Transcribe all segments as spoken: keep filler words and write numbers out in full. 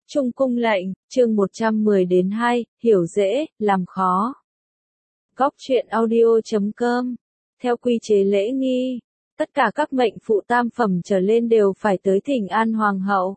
Trung cung lệnh, chương một trăm mười đến hai, hiểu dễ, làm khó. Góc truyện audio chấm com. Theo quy chế lễ nghi, tất cả các mệnh phụ tam phẩm trở lên đều phải tới thỉnh an hoàng hậu.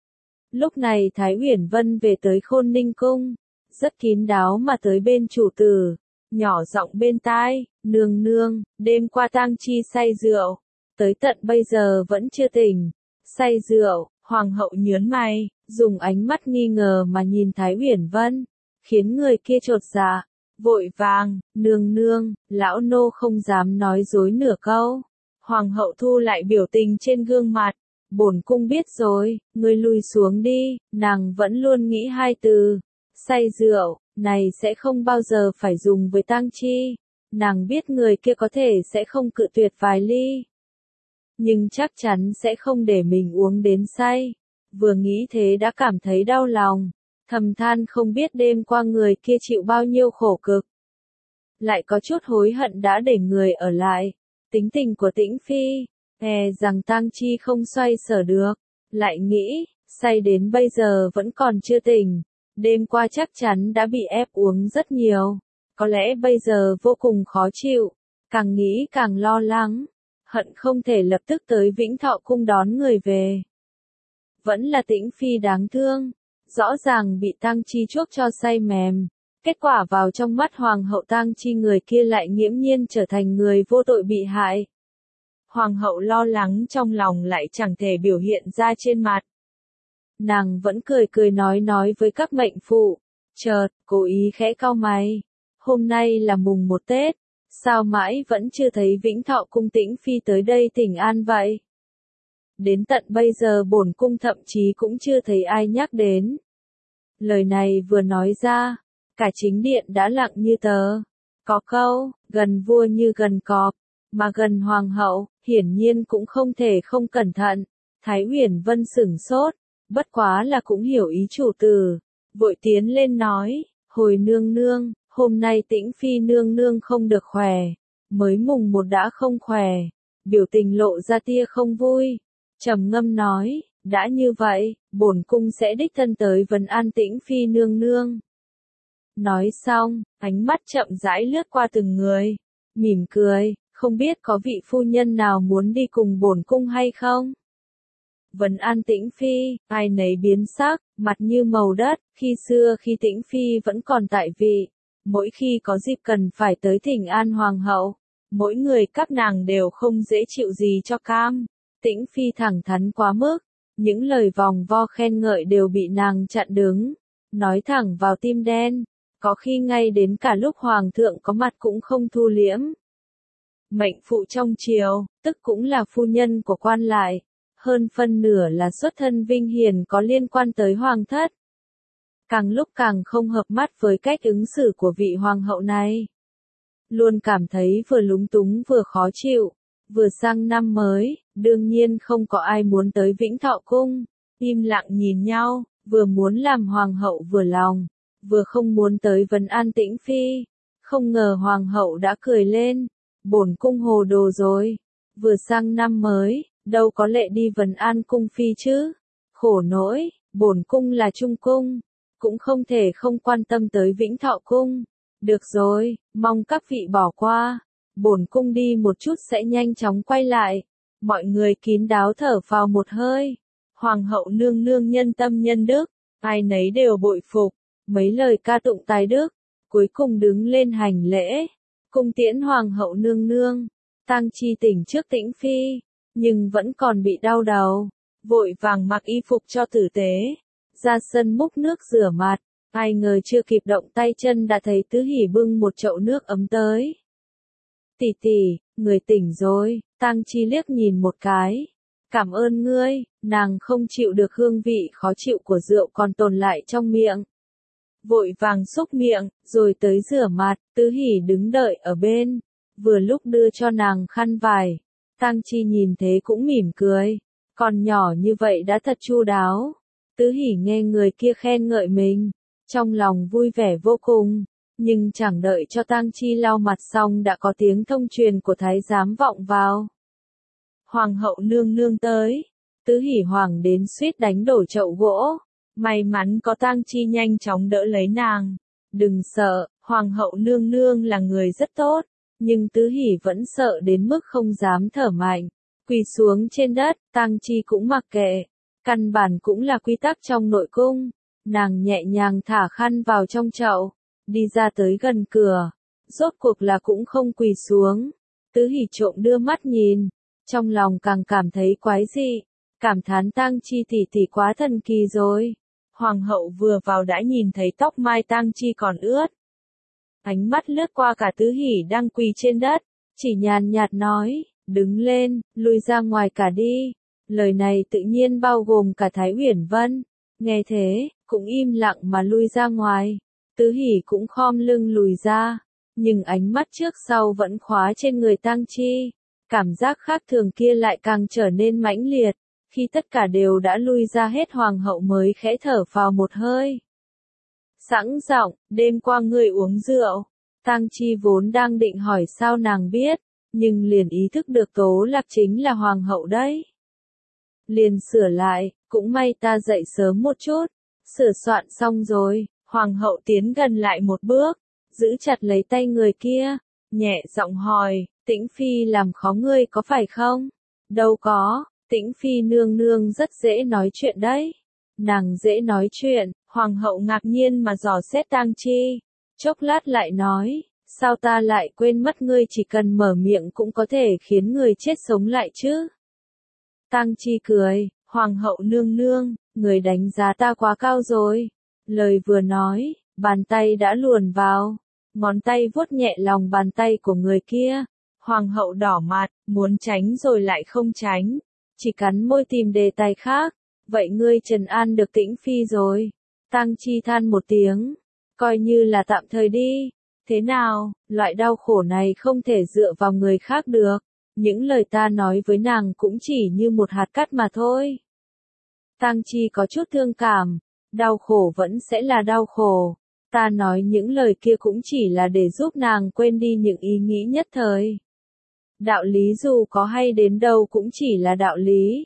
Lúc này Thái Uyển Vân về tới Khôn Ninh cung, rất kín đáo mà tới bên chủ tử, nhỏ giọng bên tai, nương nương, đêm qua tang chi say rượu, tới tận bây giờ vẫn chưa tỉnh. Say rượu, hoàng hậu nhớn mày, dùng ánh mắt nghi ngờ mà nhìn Thái Uyển Vân, khiến người kia chột dạ, vội vàng, nương nương, lão nô không dám nói dối nửa câu. Hoàng hậu thu lại biểu tình trên gương mặt, bổn cung biết rồi, ngươi lui xuống đi, nàng vẫn luôn nghĩ hai từ, say rượu, này sẽ không bao giờ phải dùng với tang chi, nàng biết người kia có thể sẽ không cự tuyệt vài ly. Nhưng chắc chắn sẽ không để mình uống đến say. Vừa nghĩ thế đã cảm thấy đau lòng, thầm than không biết đêm qua người kia chịu bao nhiêu khổ cực. Lại có chút hối hận đã để người ở lại. Tính tình của Tĩnh Phi, e rằng tang chi không xoay sở được. Lại nghĩ, say đến bây giờ vẫn còn chưa tỉnh. Đêm qua chắc chắn đã bị ép uống rất nhiều. Có lẽ bây giờ vô cùng khó chịu. Càng nghĩ càng lo lắng. Hận không thể lập tức tới Vĩnh Thọ cung đón người về. Vẫn là Tĩnh Phi đáng thương, rõ ràng bị tang chi chuốc cho say mềm, kết quả vào trong mắt hoàng hậu tang chi người kia lại nghiễm nhiên trở thành người vô tội bị hại. Hoàng hậu lo lắng trong lòng lại chẳng thể biểu hiện ra trên mặt. Nàng vẫn cười cười nói nói với các mệnh phụ, chợt, cố ý khẽ cau mày, hôm nay là mùng một Tết. Sao mãi vẫn chưa thấy Vĩnh Thọ cung Tĩnh Phi tới đây thỉnh an vậy? Đến tận bây giờ bổn cung thậm chí cũng chưa thấy ai nhắc đến. Lời này vừa nói ra, cả chính điện đã lặng như tờ. Có câu, gần vua như gần cọp, mà gần hoàng hậu, hiển nhiên cũng không thể không cẩn thận. Thái Uyển Vân sửng sốt, bất quá là cũng hiểu ý chủ tử, vội tiến lên nói, hồi nương nương. Hôm nay Tĩnh Phi nương nương không được khỏe, mới mùng một đã không khỏe, biểu tình lộ ra tia không vui, trầm ngâm nói, đã như vậy, bổn cung sẽ đích thân tới vấn an Tĩnh Phi nương nương. Nói xong, ánh mắt chậm rãi lướt qua từng người, mỉm cười, không biết có vị phu nhân nào muốn đi cùng bổn cung hay không? Vấn an Tĩnh Phi, ai nấy biến sắc, mặt như màu đất, khi xưa khi Tĩnh Phi vẫn còn tại vị. Mỗi khi có dịp cần phải tới thỉnh an hoàng hậu, mỗi người các nàng đều không dễ chịu gì cho cam. Tĩnh Phi thẳng thắn quá mức, những lời vòng vo khen ngợi đều bị nàng chặn đứng, nói thẳng vào tim đen, có khi ngay đến cả lúc hoàng thượng có mặt cũng không thu liễm. Mệnh phụ trong triều, tức cũng là phu nhân của quan lại, hơn phân nửa là xuất thân vinh hiền có liên quan tới hoàng thất. Càng lúc càng không hợp mắt với cách ứng xử của vị hoàng hậu này. Luôn cảm thấy vừa lúng túng vừa khó chịu, vừa sang năm mới, đương nhiên không có ai muốn tới Vĩnh Thọ cung, im lặng nhìn nhau, vừa muốn làm hoàng hậu vừa lòng, vừa không muốn tới vấn an Tĩnh Phi. Không ngờ hoàng hậu đã cười lên, bổn cung hồ đồ rồi, vừa sang năm mới, đâu có lệ đi vấn an cung phi chứ, khổ nỗi, bổn cung là trung cung. Cũng không thể không quan tâm tới Vĩnh Thọ cung. Được rồi, mong các vị bỏ qua. Bổn cung đi một chút sẽ nhanh chóng quay lại. Mọi người kín đáo thở phào một hơi. Hoàng hậu nương nương nhân tâm nhân đức, ai nấy đều bội phục. Mấy lời ca tụng tài đức, cuối cùng đứng lên hành lễ. Cung tiễn hoàng hậu nương nương. Tang chi tỉnh trước Tĩnh Phi, nhưng vẫn còn bị đau đầu. Vội vàng mặc y phục cho tử tế. Ra sân múc nước rửa mặt, ai ngờ chưa kịp động tay chân đã thấy Tứ Hỉ bưng một chậu nước ấm tới. Tỷ tỷ, người tỉnh rồi, Tang Chi liếc nhìn một cái. Cảm ơn ngươi, nàng không chịu được hương vị khó chịu của rượu còn tồn lại trong miệng. Vội vàng xúc miệng, rồi tới rửa mặt, Tứ Hỉ đứng đợi ở bên, vừa lúc đưa cho nàng khăn vải. Tang Chi nhìn thế cũng mỉm cười, còn nhỏ như vậy đã thật chu đáo. Tứ Hỉ nghe người kia khen ngợi mình, trong lòng vui vẻ vô cùng, nhưng chẳng đợi cho Tang Chi lau mặt xong đã có tiếng thông truyền của thái giám vọng vào. Hoàng hậu nương nương tới, Tứ Hỉ hoàng đến suýt đánh đổ chậu gỗ, May mắn có Tang Chi nhanh chóng đỡ lấy nàng. Đừng sợ, Hoàng hậu nương nương là người rất tốt, nhưng Tứ Hỷ vẫn sợ đến mức không dám thở mạnh. Quỳ xuống trên đất, Tang Chi cũng mặc kệ. Căn bản cũng là quy tắc trong nội cung. Nàng nhẹ nhàng thả khăn vào trong chậu, đi ra tới gần cửa. Rốt cuộc là cũng không quỳ xuống. Tứ Hỷ trộm đưa mắt nhìn, trong lòng càng cảm thấy quái dị, cảm thán Tang Chi tỷ tỷ quá thần kỳ rồi. Hoàng hậu vừa vào đã nhìn thấy tóc mai Tang Chi còn ướt. Ánh mắt lướt qua cả Tứ Hỷ đang quỳ trên đất, chỉ nhàn nhạt nói, đứng lên, lui ra ngoài cả đi. Lời này tự nhiên bao gồm cả Thái Uyển Vân. Nghe thế, cũng im lặng mà lui ra ngoài. Tứ Hỷ cũng khom lưng lùi ra, nhưng ánh mắt trước sau vẫn khóa trên người Tang Chi. Cảm giác khác thường kia lại càng trở nên mãnh liệt. Khi tất cả đều đã lui ra hết, Hoàng hậu mới khẽ thở phào một hơi. Sẵn giọng, đêm qua ngươi uống rượu. Tang Chi vốn đang định hỏi sao nàng biết, nhưng liền ý thức được Tố Lạc chính là Hoàng hậu đấy. Liền sửa lại, cũng may ta dậy sớm một chút. Sửa soạn xong rồi, Hoàng hậu tiến gần lại một bước, giữ chặt lấy tay người kia, nhẹ giọng hỏi, Tĩnh Phi làm khó ngươi có phải không? Đâu có, Tĩnh Phi nương nương rất dễ nói chuyện đấy. Nàng dễ nói chuyện, Hoàng hậu ngạc nhiên mà dò xét Tang Chi. Chốc lát lại nói, sao ta lại quên mất ngươi chỉ cần mở miệng cũng có thể khiến người chết sống lại chứ? Tang Chi cười, Hoàng hậu nương nương, người đánh giá ta quá cao rồi. Lời vừa nói, bàn tay đã luồn vào, ngón tay vuốt nhẹ lòng bàn tay của người kia. Hoàng hậu đỏ mặt, muốn tránh rồi lại không tránh, chỉ cắn môi tìm đề tài khác. Vậy ngươi trấn an được Tĩnh Phi rồi. Tang Chi than một tiếng, coi như là tạm thời đi. Thế nào, loại đau khổ này không thể dựa vào người khác được. Những lời ta nói với nàng cũng chỉ như một hạt cát mà thôi. Tang Chi có chút thương cảm, đau khổ vẫn sẽ là đau khổ. Ta nói những lời kia cũng chỉ là để giúp nàng quên đi những ý nghĩ nhất thời. Đạo lý dù có hay đến đâu cũng chỉ là đạo lý.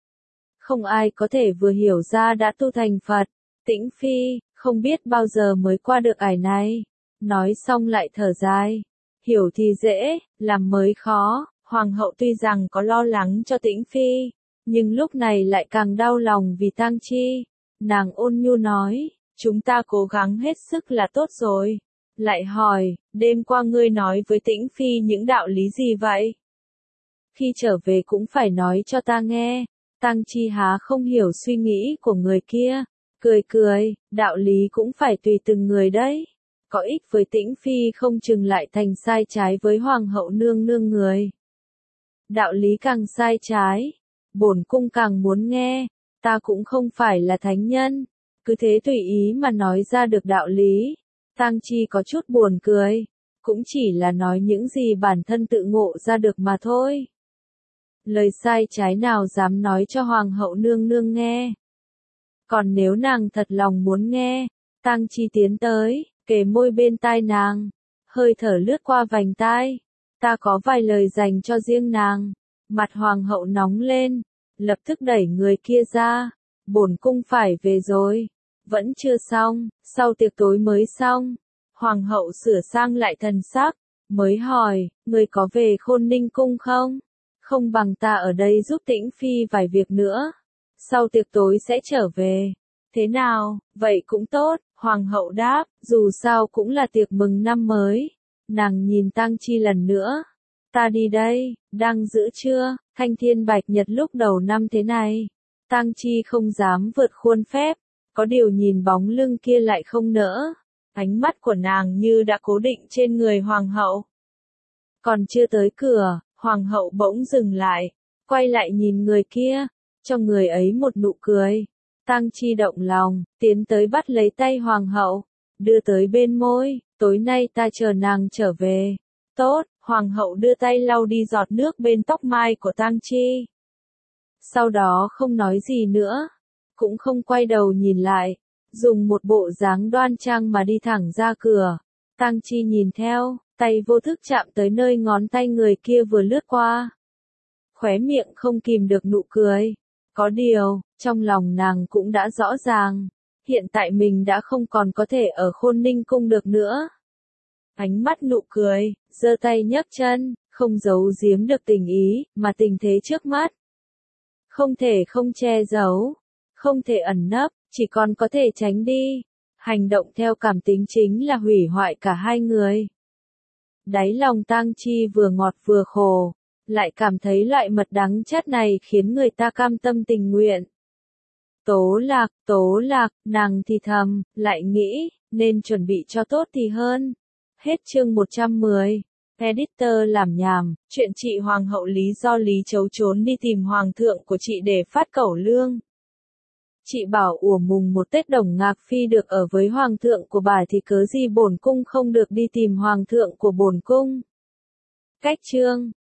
Không ai có thể vừa hiểu ra đã tu thành Phật. Tĩnh Phi, không biết bao giờ mới qua được ải này. Nói xong lại thở dài. Hiểu thì dễ, làm mới khó. Hoàng hậu tuy rằng có lo lắng cho Tĩnh Phi, nhưng lúc này lại càng đau lòng vì Tang Chi. Nàng ôn nhu nói, chúng ta cố gắng hết sức là tốt rồi. Lại hỏi, đêm qua ngươi nói với Tĩnh Phi những đạo lý gì vậy? Khi trở về cũng phải nói cho ta nghe. Tang Chi há không hiểu suy nghĩ của người kia, cười cười, đạo lý cũng phải tùy từng người đấy. Có ích với Tĩnh Phi không chừng lại thành sai trái với Hoàng hậu nương nương người. Đạo lý càng sai trái, bổn cung càng muốn nghe, ta cũng không phải là thánh nhân, cứ thế tùy ý mà nói ra được đạo lý. Tang Chi có chút buồn cười, cũng chỉ là nói những gì bản thân tự ngộ ra được mà thôi. Lời sai trái nào dám nói cho Hoàng hậu nương nương nghe. Còn nếu nàng thật lòng muốn nghe, Tang Chi tiến tới, kề môi bên tai nàng, hơi thở lướt qua vành tai. Ta có vài lời dành cho riêng nàng. Mặt Hoàng hậu nóng lên, lập tức đẩy người kia ra. Bổn cung phải về rồi. Vẫn chưa xong, sau tiệc tối mới xong. Hoàng hậu sửa sang lại thần sắc, mới hỏi, người có về Khôn Ninh cung không? Không bằng ta ở đây giúp Tĩnh Phi vài việc nữa. Sau tiệc tối sẽ trở về. Thế nào, vậy cũng tốt, Hoàng hậu đáp, dù sao cũng là tiệc mừng năm mới. Nàng nhìn Tang Chi lần nữa. Ta đi đây, đang giữ chưa, thanh thiên bạch nhật lúc đầu năm thế này. Tang Chi không dám vượt khuôn phép, có điều nhìn bóng lưng kia lại không nỡ. Ánh mắt của nàng như đã cố định trên người Hoàng hậu. Còn chưa tới cửa, Hoàng hậu bỗng dừng lại, quay lại nhìn người kia, cho người ấy một nụ cười. Tang Chi động lòng, tiến tới bắt lấy tay Hoàng hậu, đưa tới bên môi, tối nay ta chờ nàng trở về. Tốt, Hoàng hậu đưa tay lau đi giọt nước bên tóc mai của Tang Chi. Sau đó không nói gì nữa, cũng không quay đầu nhìn lại, dùng một bộ dáng đoan trang mà đi thẳng ra cửa. Tang Chi nhìn theo, tay vô thức chạm tới nơi ngón tay người kia vừa lướt qua. Khóe miệng không kìm được nụ cười. Có điều, trong lòng nàng cũng đã rõ ràng, hiện tại mình đã không còn có thể ở Khôn Ninh cung được nữa. Ánh mắt nụ cười, giơ tay nhấc chân, không giấu giếm được tình ý, mà tình thế trước mắt. Không thể không che giấu, không thể ẩn nấp, chỉ còn có thể tránh đi. Hành động theo cảm tính chính là hủy hoại cả hai người. Đáy lòng Tang Chi vừa ngọt vừa khổ, lại cảm thấy loại mật đắng chát này khiến người ta cam tâm tình nguyện. Tố Lạc, Tố Lạc, nàng thì thầm, lại nghĩ, nên chuẩn bị cho tốt thì hơn. Hết chương một trăm mười. Editor làm nhảm, chuyện chị Hoàng hậu lý do Lý Chấu trốn đi tìm Hoàng thượng của chị để phát cẩu lương. Chị bảo ủa mùng một Tết Đồng Ngạc Phi được ở với Hoàng thượng của bà thì cớ gì bổn cung không được đi tìm Hoàng thượng của bổn cung. Cách chương